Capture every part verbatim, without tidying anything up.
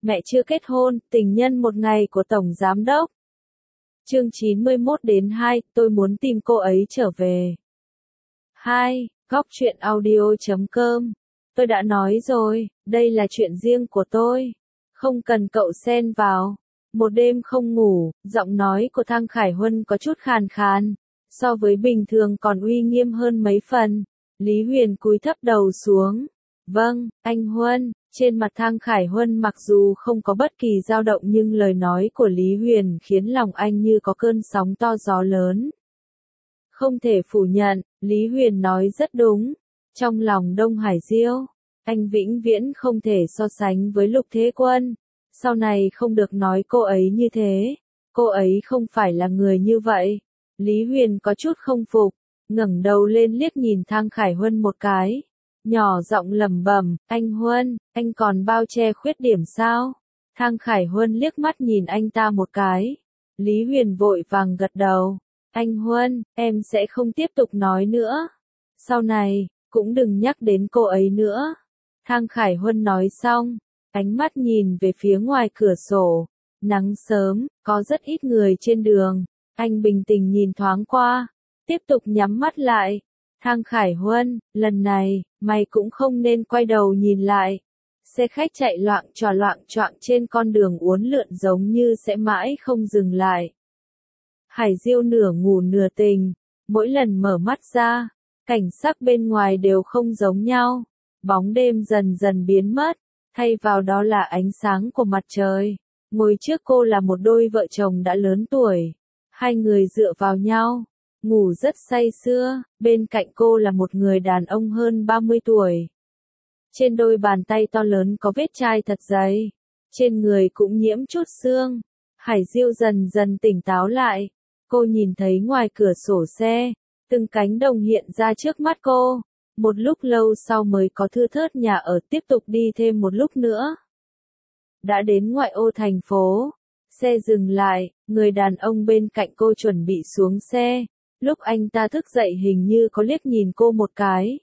mẹ chưa kết hôn, tình nhân một ngày của Tổng Giám Đốc. Chương chín mươi mốt đến hai, tôi muốn tìm cô ấy trở về. hai. Góc truyện audio chấm com. Tôi đã nói rồi, đây là chuyện riêng của tôi. Không cần cậu xen vào. Một đêm không ngủ, giọng nói của Thang Khải Huân có chút khàn khàn. So với bình thường còn uy nghiêm hơn mấy phần. Lý Huyền cúi thấp đầu xuống. Vâng, anh Huân. Trên mặt Thang Khải Huân mặc dù không có bất kỳ dao động nhưng lời nói của Lý Huyền khiến lòng anh như có cơn sóng to gió lớn. Không thể phủ nhận, Lý Huyền nói rất đúng. Trong lòng Đông Hải Diêu, anh vĩnh viễn không thể so sánh với Lục Thế Quân. Sau này không được nói cô ấy như thế. Cô ấy không phải là người như vậy. Lý Huyền có chút không phục, ngẩng đầu lên liếc nhìn Thang Khải Huân một cái. Nhỏ giọng lẩm bẩm, anh Huân, anh còn bao che khuyết điểm sao? Thang Khải Huân liếc mắt nhìn anh ta một cái. Lý Huyền vội vàng gật đầu. Anh Huân, em sẽ không tiếp tục nói nữa. Sau này, cũng đừng nhắc đến cô ấy nữa. Thang Khải Huân nói xong, ánh mắt nhìn về phía ngoài cửa sổ. Nắng sớm, có rất ít người trên đường. Anh bình tĩnh nhìn thoáng qua, tiếp tục nhắm mắt lại. Thang Khải Huân, lần này, mày cũng không nên quay đầu nhìn lại. Xe khách chạy loạng trò loạng choạng trên con đường uốn lượn giống như sẽ mãi không dừng lại. Hải Diêu nửa ngủ nửa tỉnh, mỗi lần mở mắt ra, cảnh sắc bên ngoài đều không giống nhau. Bóng đêm dần dần biến mất, thay vào đó là ánh sáng của mặt trời. Ngồi trước cô là một đôi vợ chồng đã lớn tuổi. Hai người dựa vào nhau, ngủ rất say sưa, bên cạnh cô là một người đàn ông hơn ba mươi tuổi. Trên đôi bàn tay to lớn có vết chai thật dày, trên người cũng nhiễm chút xương. Hải Diêu dần dần tỉnh táo lại, cô nhìn thấy ngoài cửa sổ xe, từng cánh đồng hiện ra trước mắt cô. Một lúc lâu sau mới có thưa thớt nhà ở tiếp tục đi thêm một lúc nữa. Đã đến ngoại ô thành phố, xe dừng lại, người đàn ông bên cạnh cô chuẩn bị xuống xe. Lúc anh ta thức dậy hình như có liếc nhìn cô một cái.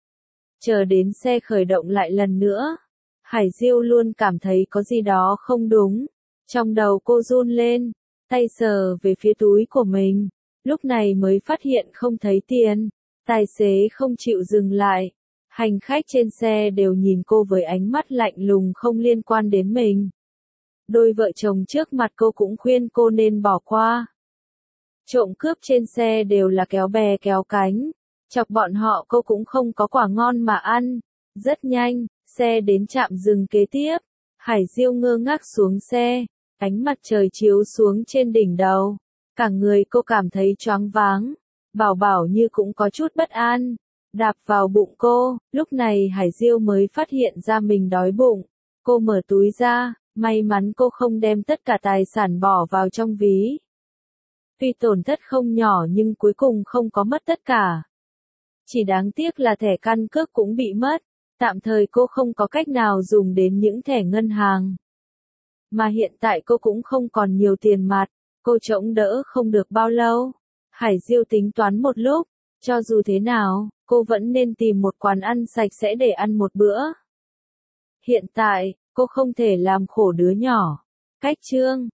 Chờ đến xe khởi động lại lần nữa, Hải Diêu luôn cảm thấy có gì đó không đúng. Trong đầu cô run lên, tay sờ về phía túi của mình, lúc này mới phát hiện không thấy tiền. Tài xế không chịu dừng lại. Hành khách trên xe đều nhìn cô với ánh mắt lạnh lùng không liên quan đến mình. Đôi vợ chồng trước mặt cô cũng khuyên cô nên bỏ qua. Trộm cướp trên xe đều là kéo bè kéo cánh. Chọc bọn họ cô cũng không có quả ngon mà ăn. Rất nhanh, xe đến trạm dừng kế tiếp. Hải Diêu ngơ ngác xuống xe. Ánh mặt trời chiếu xuống trên đỉnh đầu. Cả người cô cảm thấy choáng váng. Bảo Bảo như cũng có chút bất an. Đạp vào bụng cô, lúc này Hải Diêu mới phát hiện ra mình đói bụng. Cô mở túi ra, may mắn cô không đem tất cả tài sản bỏ vào trong ví. Tuy tổn thất không nhỏ nhưng cuối cùng không có mất tất cả. Chỉ đáng tiếc là thẻ căn cước cũng bị mất. Tạm thời cô không có cách nào dùng đến những thẻ ngân hàng. Mà hiện tại cô cũng không còn nhiều tiền mặt, cô chống đỡ không được bao lâu. Hải Diêu tính toán một lúc, cho dù thế nào, cô vẫn nên tìm một quán ăn sạch sẽ để ăn một bữa. Hiện tại, cô không thể làm khổ đứa nhỏ. Cách chương